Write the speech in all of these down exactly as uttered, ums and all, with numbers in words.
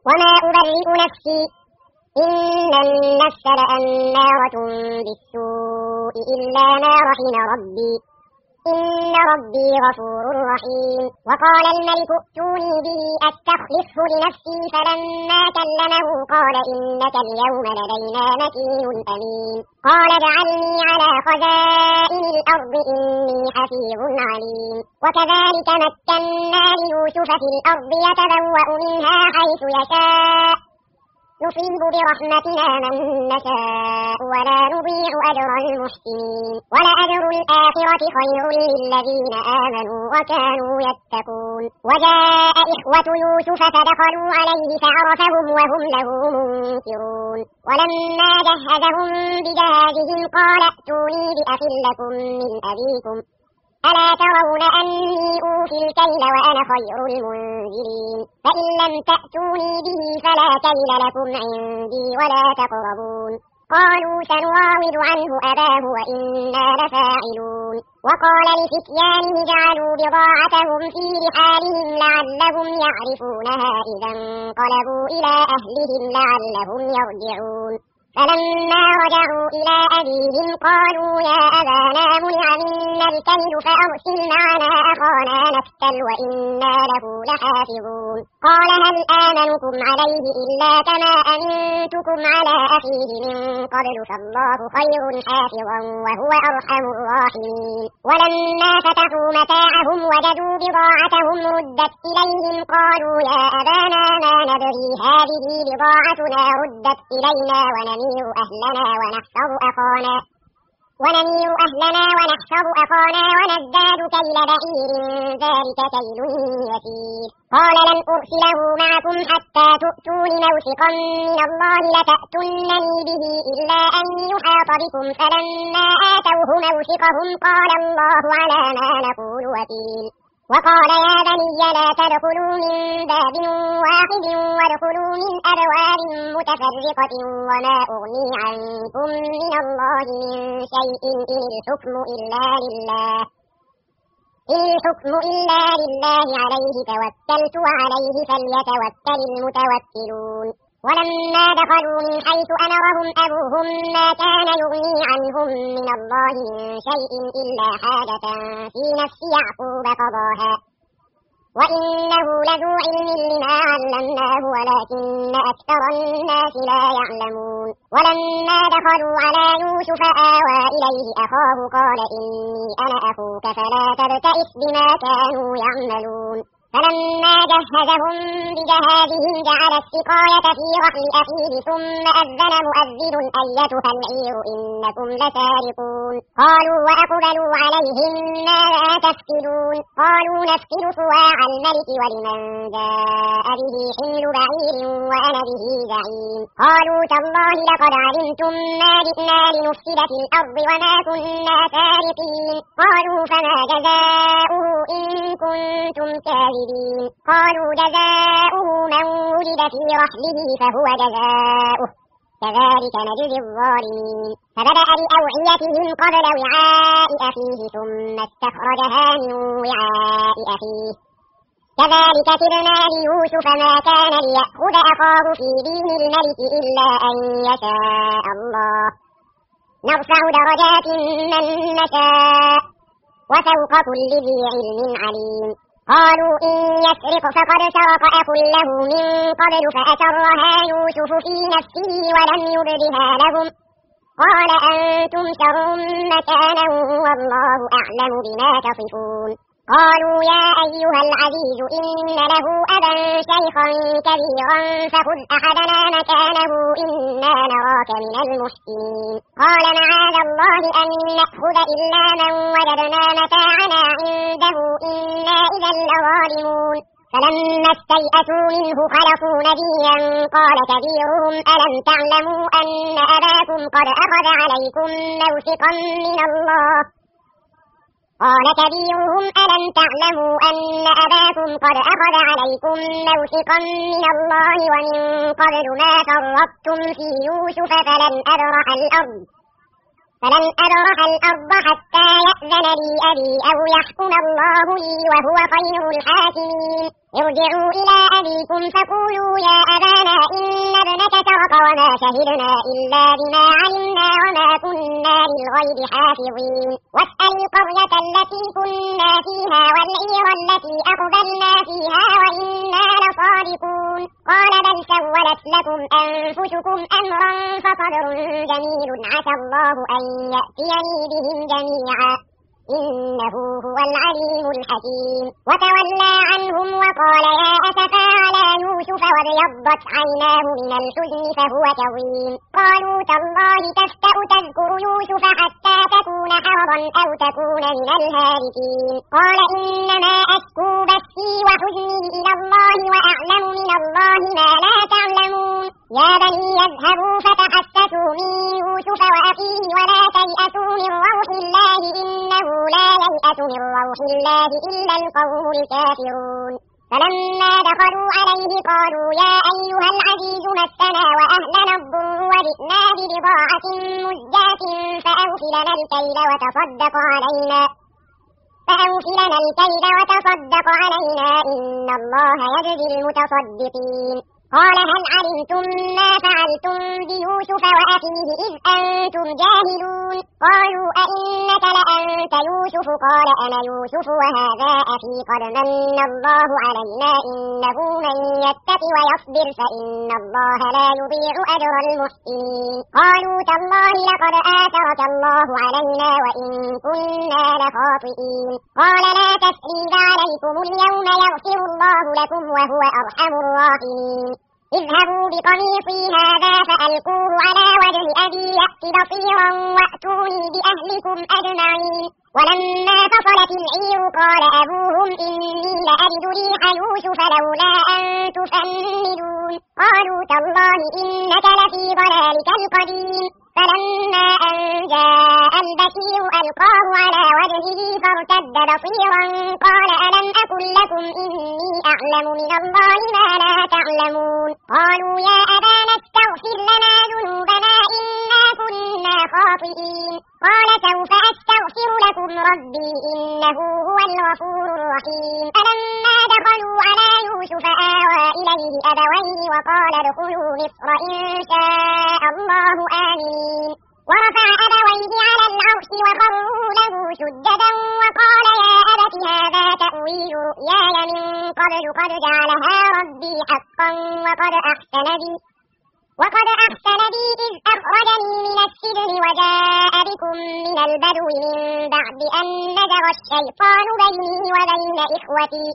وما أبرئ نفسي إن النفس لأمارة بالسوء إلا ما رحم ربي إن ربي غفور رحيم. وقال الملك ائتوني به أستخلصه لنفسي فلما كلمه قال إنك اليوم لدينا مكين أمين. قال اجعلني على خزائن الأرض إني حفيظ عليم. وكذلك مكنا ليوسف في الأرض يتبوأ منها حيث يشاء نصيب برحمتنا من نشاء ولا نضيع أجر المحسنين ولأجر الآخرة خير للذين آمنوا وكانوا يتقون. وجاء إخوة يوسف فدخلوا عليه فعرفهم وهم له منكرون. ولما جهزهم بجهازهم قال ائتوني بأخ لكم من أبيكم ألا ترون أني أوفي الكيل وأنا خير المنزلين. فإن لم تأتوني به فلا كيل لكم عندي ولا تقربون. قالوا سنراود عنه أباه وإنا لفاعلون. وقال لفتيانه اجعلوا بضاعتهم في رحالهم لعلهم يعرفونها إذا انقلبوا إلى أهلهم لعلهم يرجعون. فلما رجعوا إلى أبيهم قالوا يا أبانا منع منا الكيل فأرسل معنا أخانا نكتل وإنا له لحافظون. قال هل آمنكم عليه إلا كما أمنتكم على أخيه من قبل فالله خير حافظا وهو أرحم الراحمين. ولما فتحوا متاعهم وجدوا بضاعتهم ردت إليهم قالوا يا أبانا ما ندري هذه بضاعتنا ردت إلينا ونمير أهلنا ونحفظ أخانا ونمير أهلنا ونحفظ أخانا ونزداد كيل بعير ذلك كيل يسير. قال لن أرسله معكم حتى تؤتون موثقا من الله لتأتونني به إلا أن يحاط بكم فلما آتوه موثقهم قال الله على ما نقول وكيل. وقال يا بني لا تدخلوا من باب واحد وادخلوا من أبواب متفرقة وما أغني عنكم من الله من شيء إن الحكم إلا لله إن الحكم إلا لله عليه توكلت وعليه فليتوكل المتوكلون. ولما دخلوا من حيث أمرهم أبوهم ما كان يغني عنهم من الله من شيء إلا حاجة في نفس يعقوب قضاها وإنه لذو علم لما علمناه ولكن أكثر الناس لا يعلمون. ولما دخلوا على يوسف آوى إليه أخاه قال إني أنا أخوك فلا تبتئس بما كانوا يعملون. فلما جهزهم بجهازهم جعل السقاية في رحل أخيه ثم أذن مؤذن أيتها العير إنكم لسارقون. قالوا وأقبلوا عليهم ماذا تفقدون قالوا نفقد صواع الملك ولمن جاء به حمل بعير وأنا به زعيم. قالوا تالله لقد علمتم ما جئنا لنفسد في الأرض وما كنا سارقين. قالوا فما جزاؤه إن كنتم كاذبين. قالوا جزاؤه من وجد في رحله فهو جزاؤه كذلك نجزي الظالمين. فبدأ بأوعيتهم قبل وعاء أخيه ثم استخرجها من وعاء أخيه كذلك كدنا ليوسف ما كان ليأخذ أخاه في دين الملك إلا أن يشاء الله نرفع درجات من نشاء وفوق كل ذي علم عليم. قالوا إن يسرق فقد سرق أخ له من قبل فأسرها يوسف في نفسه ولم يبدها لهم قال أنتم شر مكانا والله أعلم بما تصفون. قالوا يا أيها العزيز إن له أبا شيخا كبيرا فخذ أحدنا مكانه إنا نراك من المحسنين. قال معاذ الله أن نأخذ إلا من وجدنا متاعنا عنده إنا إذا لظالمون. فلما استيئسوا منه خلقوا نبيا قال كبيرهم ألم تعلموا أن أباكم قد أخذ عليكم موثقا من الله قال كبيرهم ألم تعلموا أن أباكم قد أخذ عليكم موثقا من الله ومن قبل ما فرطتم في يوسف فلن أبرح الأرض فلن أبرح الأرض حتى يأذن لي أبي أو يحكم الله لي وهو خير الحاكمين. ارجعوا إلى أبيكم فقولوا يا أبانا وما شهدنا إلا بما علمنا وما كنا للغيب حافظين واسأل القرية التي كنا فيها والعير التي أقبلنا فيها وإنا لصادقون قال بل سولت لكم أنفسكم أمرا فصبر جميل عسى الله أن يأتيني بهم جميعا إنه هو العليم الحكيم وتولى عنهم وقال يا أسفا على يوسف وابيضت عيناه من الحزن فهو كظيم قالوا تالله تفتأ تذكر يوسف حتى تكون حرضا أو تكون من الهالكين قال إنما أشكو بثي وحزني إلى الله وأعلم من الله ما لا تعلمون يا بني يذهبوا فتحسسوا من يوسف وأخيه ولا تيأسوا من روح الله إنه لا ييأس من روح الله إلا القوم الكافرون فلما دخلوا عليه قالوا يا أيها العزيز مسنا وأهلنا الضر وجئنا ببضاعة مزجاة فأوف لنا الكيل وتصدق علينا فأوف لنا الكيل وتصدق علينا إن الله يجزي المتصدقين قال هل علمتم ما فعلتم بيوسف وأخيه إذ أنتم جاهلون قالوا أئنك لأنت يوسف قال أنا يوسف وهذا أخي قد من الله علينا إنه من يتق ويصبر فإن الله لا يضيع أجر المحسنين قالوا تالله لقد آثرك الله علينا وإن كنا لخاطئين قال لا تثريب عليكم اليوم يغفر الله لكم وهو أرحم الراحمين اذهبوا بقميصي هذا فألقوه على وجه أبي يأت بصيرا وأتوني بأهلكم أجمعين ولما فصلت العير قال أبوهم إني لأجد ريح يوسف لولا أن تفندون قالوا تالله إنك لفي ضلالك القديم فلما أن جاء البشير ألقاه على وجهه فارتد بصيرا قال ألم أقل لكم إني أعلم من الله ما لا تعلمون قالوا يا أبانا استغفر لنا ذنوبنا إنا كنا خاطئين قال سوف أستغفر لكم ربي إنه هو الغفور الرحيم فلما دخلوا على يوسف آوى إليه أبويه وقال ادخلوا مصر إن شاء الله آمين ورفع أبويه على العرش وخروا له سجدا وقال يا أبت هذا تأويل رؤياي من قبل قد جعلها ربي حقا وقد أحسن بي وقد أحسن بي إذ أخرجني من السجن وجاء بكم من البدو من بعد أن نزغ الشيطان بيني وبين إخوتي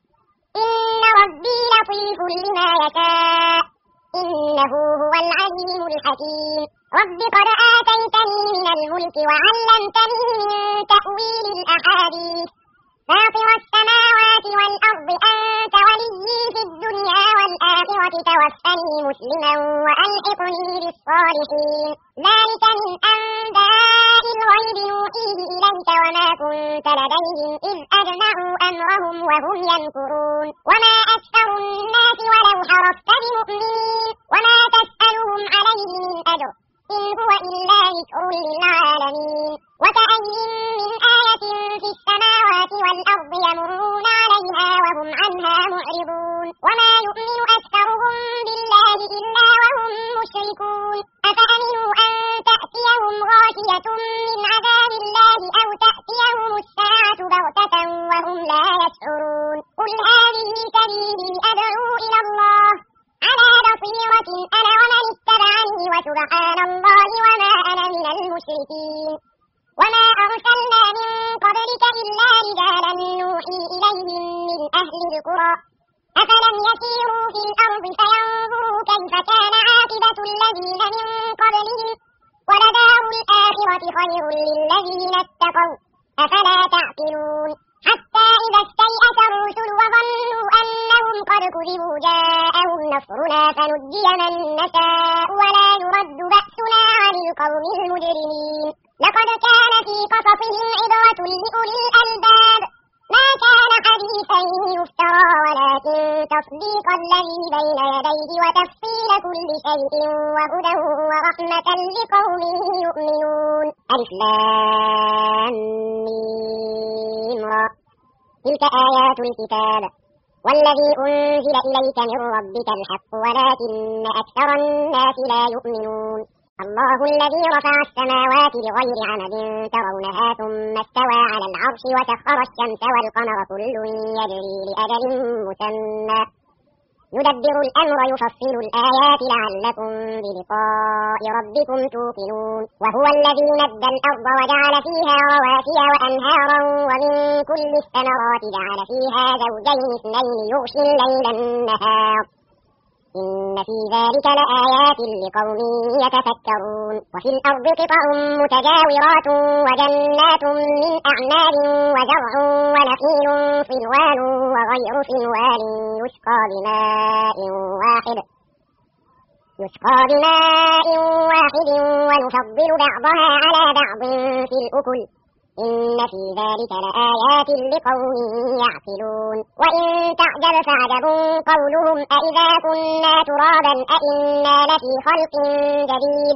إن ربي لطيف لما يشاء إنه هو العليم الحكيم رب قد آتيتني من الملك وعلمتني من تأويل الأحاديث فاطر السماوات والأرض أنت وليي في الدنيا والآخرة توفني مسلما وألحقني بالصالحين ذلك من أنباء الغيب نوحيه إليك وما كنت لديهم إذ أجمعوا أمرهم وهم يمكرون وما أكثر الناس ولو حرصت بمؤمنين وما تسألهم عليه من أجر إن هو إلا ذكر للعالمين وكأي من آية في السماوات والأرض يمرون عليها وهم عنها معرضون وما يؤمن أكثرهم بالله إلا وهم مشركون أفأمنوا أن تأتيهم غاشية من عذاب الله أو تأتيهم الساعة بغتة وهم لا يشعرون قل هذه سبيلي أدعو إلى الله على بصيرة أنا ومن اتبعني وسبحان الله وما أنا من المشركين وما أرسلنا من قبلك إلا رجالا نوحي إليهم من أهل القرى أفلم يسيروا في الأرض فينظروا كيف كان عاقبة الذين من قبلهم ولدار الآخرة خير للذين اتقوا أفلا تعقلون حتى إذا استيأس الرسل وظنوا أنهم قد كذبوا جاءهم نصرنا فنجي من نشاء ولا يرد بأسنا عن القوم المجرمين لقد كان في قصصهم عبرة لأولي الألباب ما كان حديثا يفترى ولكن تصديق الذي بين يديه وتفصيل كل شيء وهدى ورحمة لقوم يؤمنون ألف لام ميم را تلك آيات الكتاب والذي أنزل إليك من ربك الحق ولكن أكثر الناس لا يؤمنون الله الذي رفع السماوات بغير عمد ترونها ثم استوى على العرش وسخر الشمس والقمر كل يجري لأجل مسمى يدبر الأمر يفصل الآيات لعلكم بلقاء ربكم توقنون وهو الذي مد الأرض وجعل فيها رواسي وأنهارا ومن كل الثمرات جعل فيها زوجين اثنين يغشي الليل النهار إن في ذلك لآيات لقوم يتفكرون وفي الأرض قطع متجاورات وجنات من أعناب وزرع ونخيل صنوان وغير صنوان يسقى بماء واحد يسقى بماء واحد ونفضل بعضها على بعض في الأكل إن في ذلك لآيات لقوم يعقلون وإن تعجب فعجب قولهم أإذا كنا ترابا أإنا لفي خلق جديد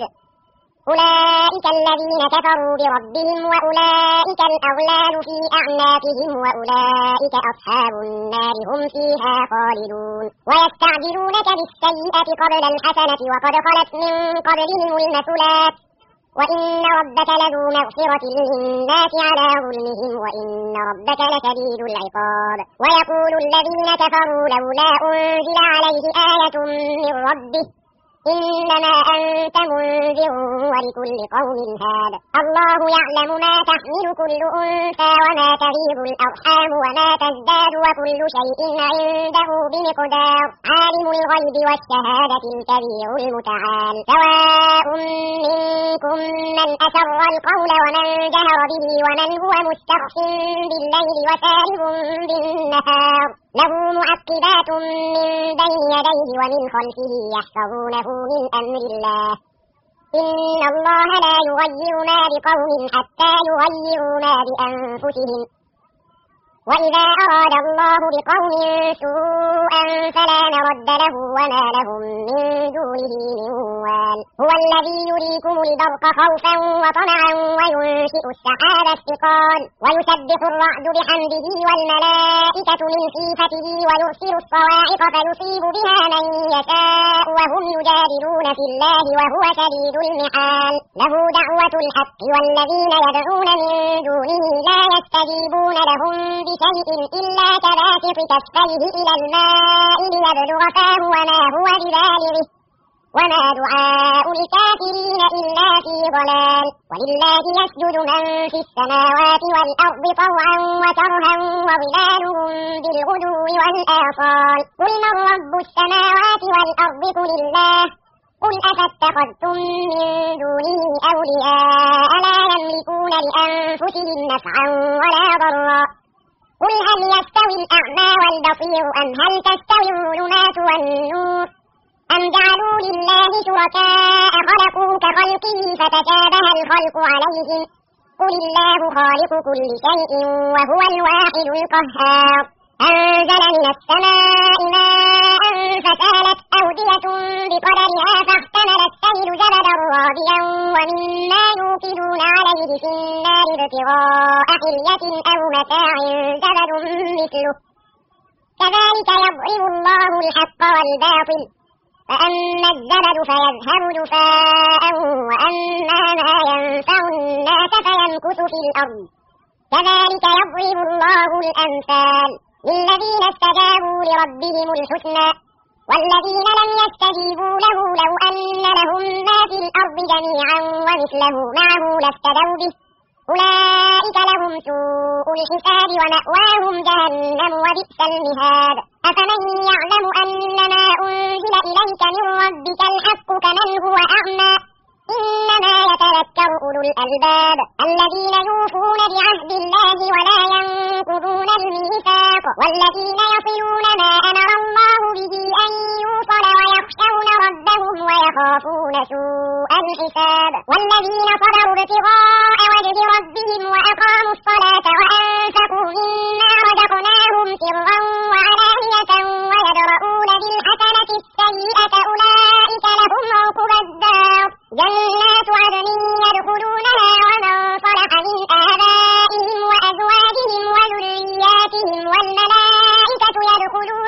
أولئك الذين كفروا بربهم وأولئك الأغلال في أعناقهم وأولئك أصحاب النار هم فيها خالدون ويستعجلونك بالسيئة قبل الحسنة وقد خلت من قبلهم المثلات وإن ربك لذو مغفرة للناس على ظلمهم وإن ربك لشديد العقاب ويقول الذين كفروا لولا أنزل عليه آية من ربه إنما أنت منذر ولكل قوم هاد الله يعلم ما تحمل كل أنثى وما تغيض الأرحام وما تزداد وكل شيء عنده بمقدار عالم الغيب والشهادة الكبير المتعال سواء منكم من أسر القول ومن جهر به ومن هو مستخف بالليل وسارب بالنهار له معقبات من بين يديه ومن خلفه يحفظونه من أمر الله إن الله لا يغير ما بقوم حتى يغيروا ما بأنفسهم وإذا أراد الله بقوم سوءا فلا مرد له وما لهم من دونه من وال هو الذي يريكم البرق خوفا وطمعا وينشئ السحاب الثقال ويسبح الرعد بحمده والملائكة من خيفته ويرسل الصواعق فيصيب بها من يشاء وهم يجادلون في الله وهو شديد المحال له دعوة الحق والذين يدعون من دونه لا يستجيبون لهم شيء إلا كباسط كفيه إلى الماء ليبلغ فاه وما هو ببالغه وما دعاء الكافرين إلا في ضلال ولله يسجد من في السماوات والأرض طوعا وكرها وظلالهم بالغدو والآصال قل من رب السماوات والأرض قل الله قل أفاتخذتم من دونه أولياء لا يملكون لأنفسهم نفعا ولا ضرا قل هل يستوي الأعمى والبصير أم هل تستوي الظلمات والنور أم جعلوا لله شركاء خلقوا كخلقه فتشابه الخلق عليهم قل الله خالق كل شيء وهو الواحد القهار أنزل من السماء ماء فسالت أودية بقدرها فاحتمل السيل زبدا رابيا ومما يوقدون عليه في النار ابتغاء حلية أو متاع زبد مثله كذلك يضرب الله الحق والباطل فأما الزبد فيذهب جفاء وأما ما ينفع الناس فيمكث في الأرض كذلك يضرب الله الأمثال للذين استجابوا لربهم الحسنى والذين لم يستجيبوا له لو أن لهم ما في الأرض جميعا ومثله معه لافتدوا به أولئك لهم سوء الحساب ومأواهم جهنم وبئس المهاد أفمن يعلم أنما أنزل إليك من ربك الحق كمن هو أعمى إنما يتذكر أولو الألباب الذين يوفون بعهد الله ولا ينقضون الميثاق والذين يصلون ما أمر الله به أن يوصل ويخشون ربهم ويخافون سوء الحساب والذين صبروا ابتغاء وجه ربهم وأقاموا الصلاة وأنفقوا مما رزقناهم سرا وعلانية ويدرؤون بالحسنة السيئة أولئك لهم عقبى الدار جنات عدن يدخلونها ومن صلح من آبائهم وأزواجهم وذرياتهم والملائكة يدخلون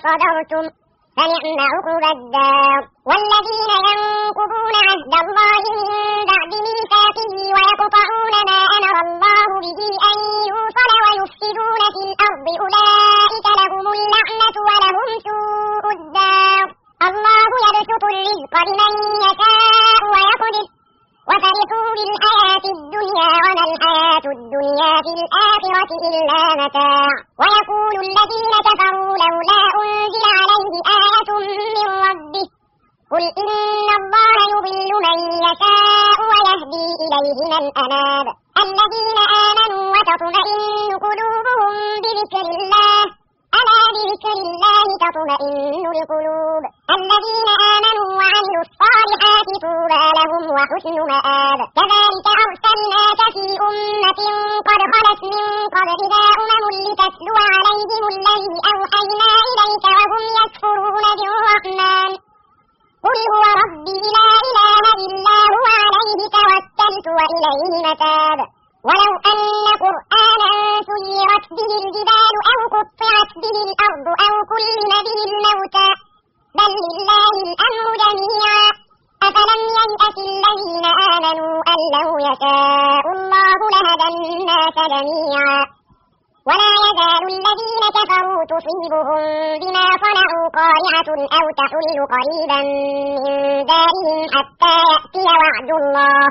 صبرتم فنعم عقبى الدار. والذين ينقضون عهد الله من بعد ميثاقه ويقطعون ما أمر الله به أن يوصل ويفسدون في الأرض أولئك لهم اللعنة ولهم سوء الدار. الله يبسط الرزق لمن يشاء ويقدر وفرحوا بالحياة الدنيا وما الحياة الدنيا في الآخرة إلا متاع. ويقول الذين كفروا لولا أنزل عليه آية من ربه قل إن الله يضل من يشاء ويهدي إليه من أناب. الذين آمنوا وتطمئن قلوبهم بذكر الله ألا بذكر الله تطمئن القلوب. الذين آمنوا وعملوا الصالحات طوبى لهم وحسن مآب. كذلك أرسلناك في أمة قد خلت من قبلها أمم لتتلو عليهم الذي أوحينا إليك وهم يكفرون بالرحمن قل هو ربي لا إله إلا هو عليه توكلت وإليه متاب. ولو أن قرآنا سيرت به الجبال أو قطعت به الأرض أو كلم به الموتى بل لله الأمر جميعا أفلم ييأس الذين آمنوا أن لو يشاء الله لهدى الناس جميعا. ولا يزال الذين كفروا تصيبهم بما صنعوا قارعة أو تحل قريبا من دارهم حتى يأتي وعد الله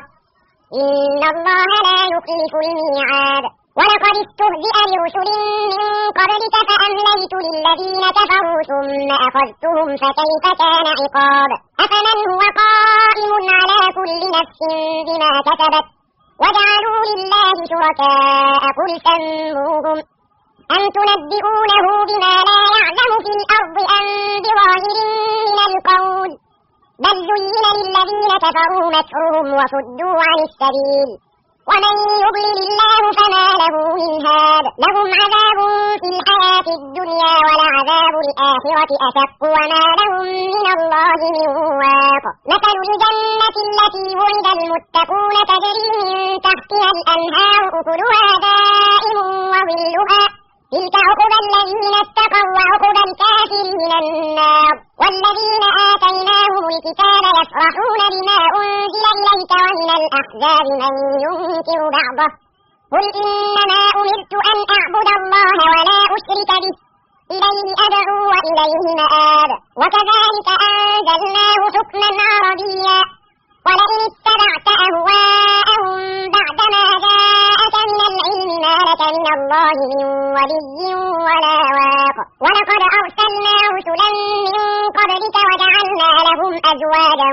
إن الله لا يخلف الميعاد. ولقد استهزئ برسل من قبلك فأمليت للذين كفروا ثم أخذتهم فكيف كان عقاب. أفمن هو قائم على كل نفس بما كسبت وجعلوا لله شركاء قل سموهم أم تنبئونه بما لا يعلم في الأرض أم بظاهر من القول بل زين للذين كفروا مكرهم وصدوا عن السبيل ومن يضلل الله فما له من هاد. لهم عذاب في الحياة الدنيا ولعذاب الآخرة أشق وما لهم من الله من واق. مثل الجنة التي وعد المتقون تجري من تحتها الأنهار أكلها دائم وظلها تلك عقبى الذين اتقوا وعقبى الكافرين النار. والذين آتيناهم الكتاب يفرحون بما أنزل إليك ومن الأحزاب من ينكر بعضه قل إنما أمرت أن أعبد الله ولا أشرك به إليه أدعو وإليه مآب. وكذلك أنزلناه حكما عربيا ولئن اتبعت أهواءهم بعدما جاءك من العلم ما لك من الله من ولي ولا واق. ولقد أرسلنا رسلا من قبلك وجعلنا لهم أزواجا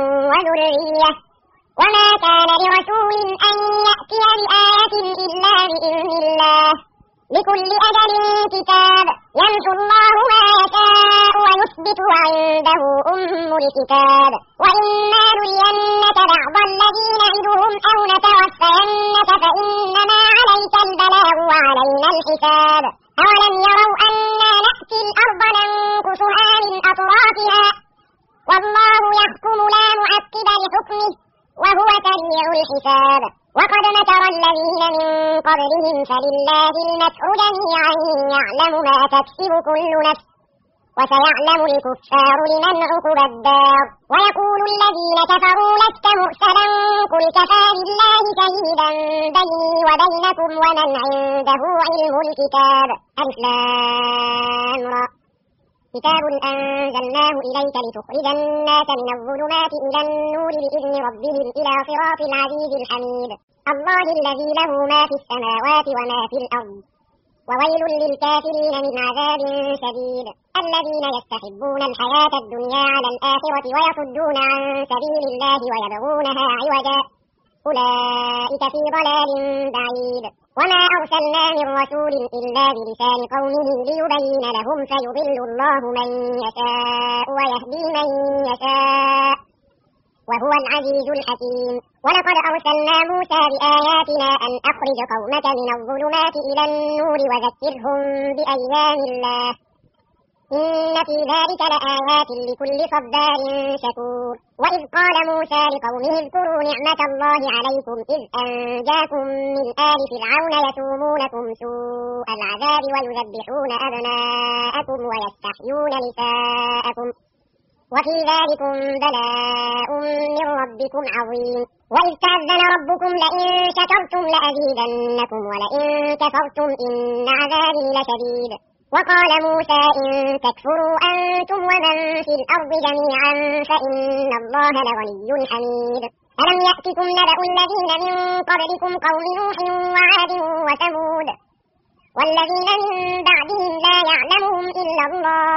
وذرية وما كان لرسول أن يأتي بآية إلا بإذن الله لكل أجل كتاب يمحو الله ما يشاء ويثبت وعنده أم الكتاب. وإما نرينك بعض الذي نعدهم أو نتوفينك فإنما عليك البلاغ وعلينا الحساب. أولم يروا أنا نأتي الأرض ننقصها من أطرافها والله يحكم لا معقب لحكمه وهو سريع الحساب. وقد مكر الذين من قبلهم فلله المكر جميعا يعلم ما تكسب كل نفس وسيعلم الكفار لمن عقبى الدار. ويقول الذين كفروا لست مرسلا قل كفى بالله شهيدا بيني وبينكم ومن عنده علم الكتاب. ألف لام را كتاب أنزلناه إليك لتخرج الناس من الظلمات إلى النور بإذن ربهم إلى صراط العزيز الحميد. الله الذي له ما في السماوات وما في الأرض وويل للكافرين من عذاب شديد. الذين يستحبون الحياة الدنيا على الآخرة ويصدون عن سبيل الله ويبغونها عوجا أولئك في ضلال بعيد. وما أرسلنا من رسول إلا بلسان قومه ليبين لهم فيضل الله من يشاء ويهدي من يشاء وهو العزيز الحكيم. ولقد أرسلنا موسى بآياتنا أن أخرج قومك من الظلمات إلى النور وذكرهم بأيام الله إن في ذلك لآيات لكل صبار شكور. وإذ قال موسى لقومه اذكروا نعمة الله عليكم إذ أنجاكم من آل فرعون يسومونكم سوء العذاب ويذبحون أبناءكم ويستحيون نساءكم وفي ذلكم بلاء من ربكم عظيم. وإذ تأذن ربكم لئن شكرتم لأزيدنكم ولئن كفرتم إن عذابي لشديد. وقال موسى إن تكفروا أنتم ومن في الأرض جميعا فإن الله لغني حميد. ألم يأتكم نبأ الذين من قبلكم قوم نوح وعاد وثمود والذين من بعدهم لا يعلمهم إلا الله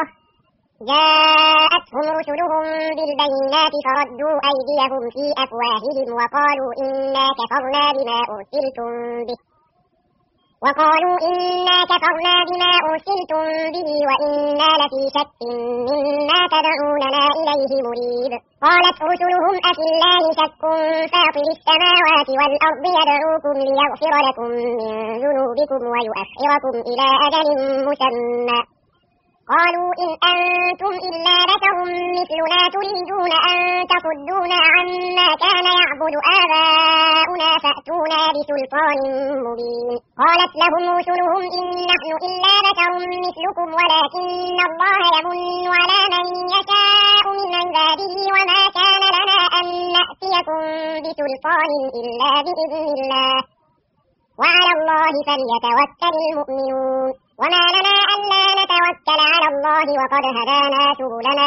جاءتهم رسلهم بالبينات فردوا أيديهم في أفواههم وقالوا إنا كفرنا بما أرسلتم به وقالوا إنا كفرنا بما أرسلتم به وإنا لفي شك مما تدعوننا إليه مريب. قالت رسلهم أفي الله شك فاطر السماوات والأرض يدعوكم ليغفر لكم من ذنوبكم ويؤخركم إلى أجل مسمى قالوا إن أنتم إلا بشر مثلنا تريدون أن تصدونا عما كان يعبد آباؤنا فأتونا بسلطان مبين. قالت لهم رسلهم إن نحن إلا بشر مثلكم ولكن الله يمن على من يشاء من عباده وما كان لنا أن نأتيكم بسلطان إلا بإذن الله وعلى الله فليتوكل المؤمنون. وما لنا ألا نتوكل على الله وقد هدانا سبلنا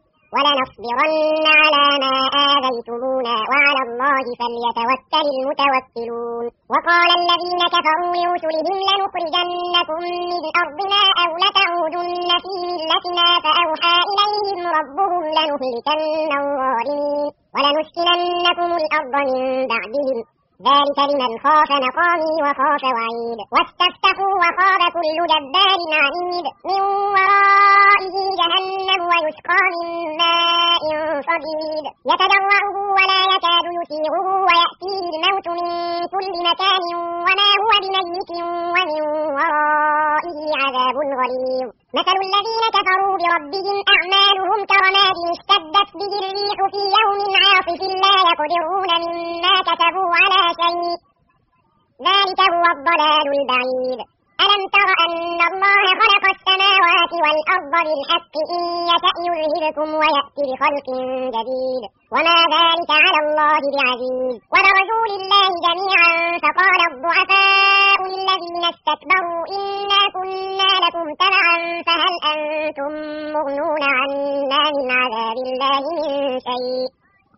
ولنصبرن على ما آذيتمونا وعلى الله فليتوكل المتوكلون. وقال الذين كفروا لرسلهم لنخرجنكم من أرضنا أو لتعودن في ملتنا فأوحى إليهم ربهم لنهلكن الظالمين ولنسكننكم الأرض من بعدهم ذلك لمن خاف مقامي وخاف وعيد. واستفتحوا وخاب كل جبار عنيد من ورائه جهنم ويسقى من ماء صديد يتجرعه ولا يكاد يسيغه ويأتيه الموت من كل مكان وما هو بميت ومن ورائه عذاب غليظ. مثل الذين كفروا بربهم أعمالهم كرماد اشتدت به الريح في يوم عاصف لا يقدرون مما كسبوا على شيء ذلك هو الضلال البعيد. ألم تر أن الله خلق السماوات والأرض بالحق إن يشأ يذهبكم ويأتي بخلق جديد وما ذلك على الله بعزيز. وبرزوا لله جميعا فقال الضعفاء للذين استكبروا إنا كنا لكم تبعا فهل أنتم مغنون عنا من عذاب الله من شيء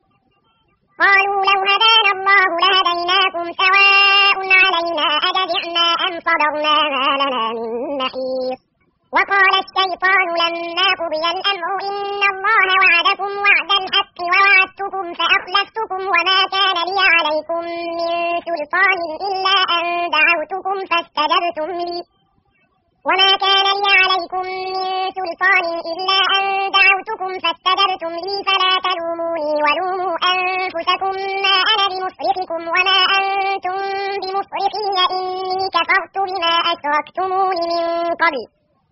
قالوا لو هدانا الله لهديناكم سواء علينا أجزعنا أم صبرنا ما لنا من محيص. وقال الشيطان لما قضي الأمر إن الله وعدكم وعد الحق ووعدتكم فأخلفتكم وما كان لي عليكم من سلطان إلا أن دعوتكم فاستجبتم لي وما كان لي عليكم من سلطان إلا أن دعوتكم فاستجبتم لي فلا تلوموني ولوموا أنفسكم ما أنا بمصرخكم وما أنتم بمصرخي إني كفرت بما أشركتمون من قبل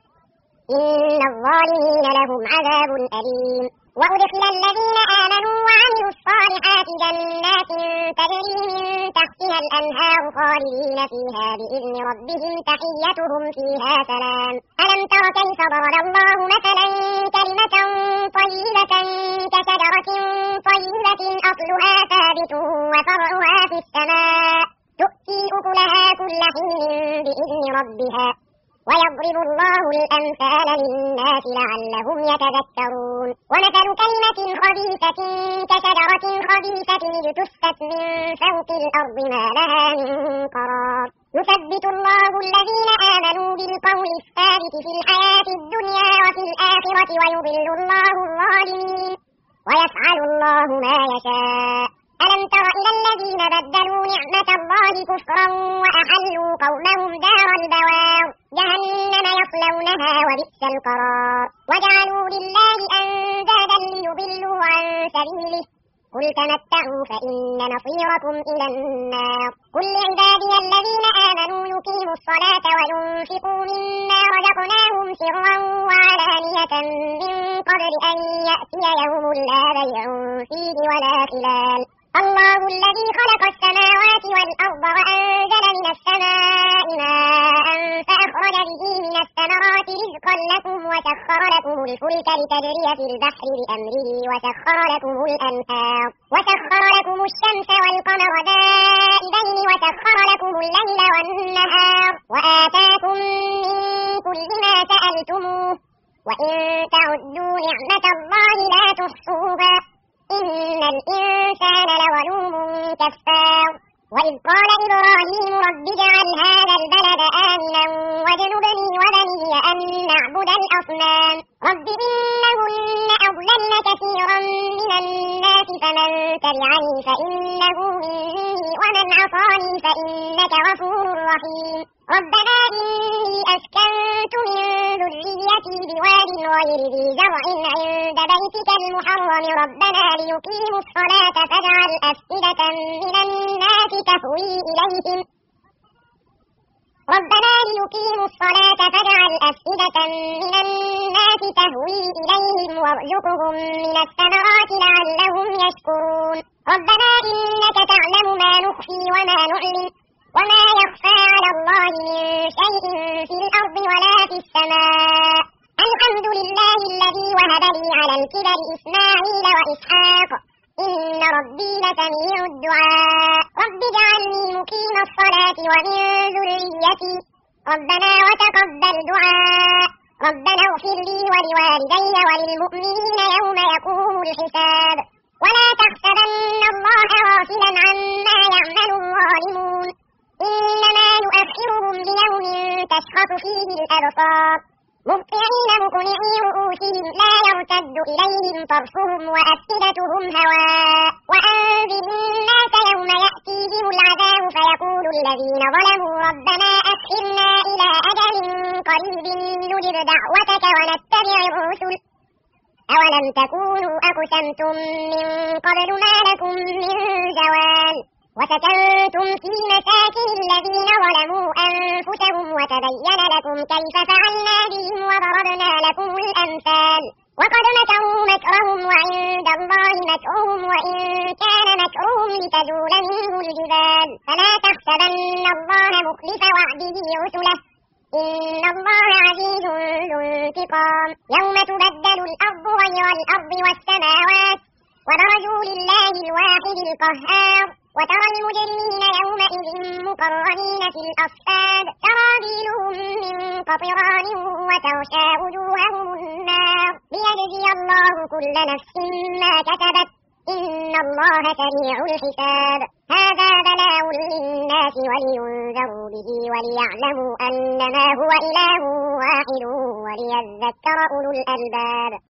إن الظالمين لهم عذاب أليم. وأدخل الذين آمنوا وعملوا الصالحات جنات تجري من تحتها الأنهار خالدين فيها بإذن ربهم تحيتهم فيها سلام. ألم تر كيف ضرب الله مثلا كلمة طيبة كشجرة طيبة أصلها ثابت وفرعها في السماء تؤتي أكلها كل حين بإذن ربها ويضرب الله الأمثال للناس لعلهم يتذكرون. ومثل كلمة خبيثة كشجرة خبيثة اجتثت من فوق الأرض ما لها من قرار يثبت الله الذين آمنوا بالقول الثابت في الحياة الدنيا وفي الآخرة ويضل الله الظالمين ويفعل الله ما يشاء. ألم تر إلى الذين بدلوا نعمة الله كفرا وأحلوا قومهم دار البوار جهنم يصلونها وبئس القرار وجعلوا لله أندادا ليضلوا عن سبيله قل تمتعوا فإن مصيركم إلى النار قل لعبادي الذين آمنوا يقيموا الصلاة وينفقوا مما رزقناهم سرا وعلانية من قبل أن يأتي يوم لا بيع فيه ولا خلال الله الذي خلق السماوات والأرض وأنزل من السماء ماء فأخرج به من الثمرات رزقا لكم وسخر لكم الفلك لتجري في البحر بأمره وسخر لكم الأنهار وسخر لكم الشمس والقمر دائبين وسخر لكم الليل والنهار وآتاكم من كل ما سألتموه وإن تعدوا نعمة الله لا تحصوها إن الإنسان لظلوم كفار وإذ قال إبراهيم رب اجعل هذا البلد آمنا واجنبني وبني أن نعبد الأصنام رب إنهن أضللن كثيرا من الناس فمن تبعني فإنه مني ومن عصاني فإنك غفور رحيم ربنا إني أسكنت من ذريتي بواد غير ذي زرع عند بيتك المحرم ربنا ليقيموا الصلاة فاجعل أفئدة من الناس تهوي إليهم ربنا ليقيموا الصلاة فاجعل أفئدة من الناس تهوي إليهم وارزقهم من الثمرات لعلهم يشكرون ربنا إنك تعلم ما نخفي وما نعلن وما يخفى على الله من شيء في الأرض ولا في السماء الحمد لله الذي وهب لي على الكبر إسماعيل وإسحاق إن ربي لسميع الدعاء رب اجعلني مقيم الصلاة ومن ذريتي ربنا وتقبل دعاء ربنا اغفر لي ولوالدي وللمؤمنين يوم يقوم الحساب ولا تحسبن الله غافلا عما يعمل الظالمون إنما يؤخرهم ليوم تشخص فيه الأبصار مهطعين مقنعي رؤوسهم لا يرتد إليهم طرفهم وأفئدتهم هواء وأنذر الناس يوم يأتيهم العذاب فيقول الذين ظلموا ربنا أخرنا إلى أجل قريب نجب دعوتك ونتبع الرسل أولم تكونوا أقسمتم من قبل ما لكم من زوال وسكنتم في مساكن الذين ظلموا أنفسهم وتبين لكم كيف فعلنا بهم وضربنا لكم الأمثال وقد مكروا مكرهم وعند الله مكرهم وإن كان مكرهم لتزول منه الجبال فلا تحسبن الله مخلف وعده رسله إن الله عزيز ذو انتقام يوم تبدل الأرض غير الأرض والسماوات وبرزوا لله الواحد القهار وترى المجرمين يومئذ مقرنين في الأصفاد سرابيلهم من قطران وتغشى وجوههم النار ليجزي الله كل نفس ما كسبت إن الله سريع الحساب هذا بلاغ للناس ولينذروا به وليعلموا أنما هو إله واحد وليذكر أولو الألباب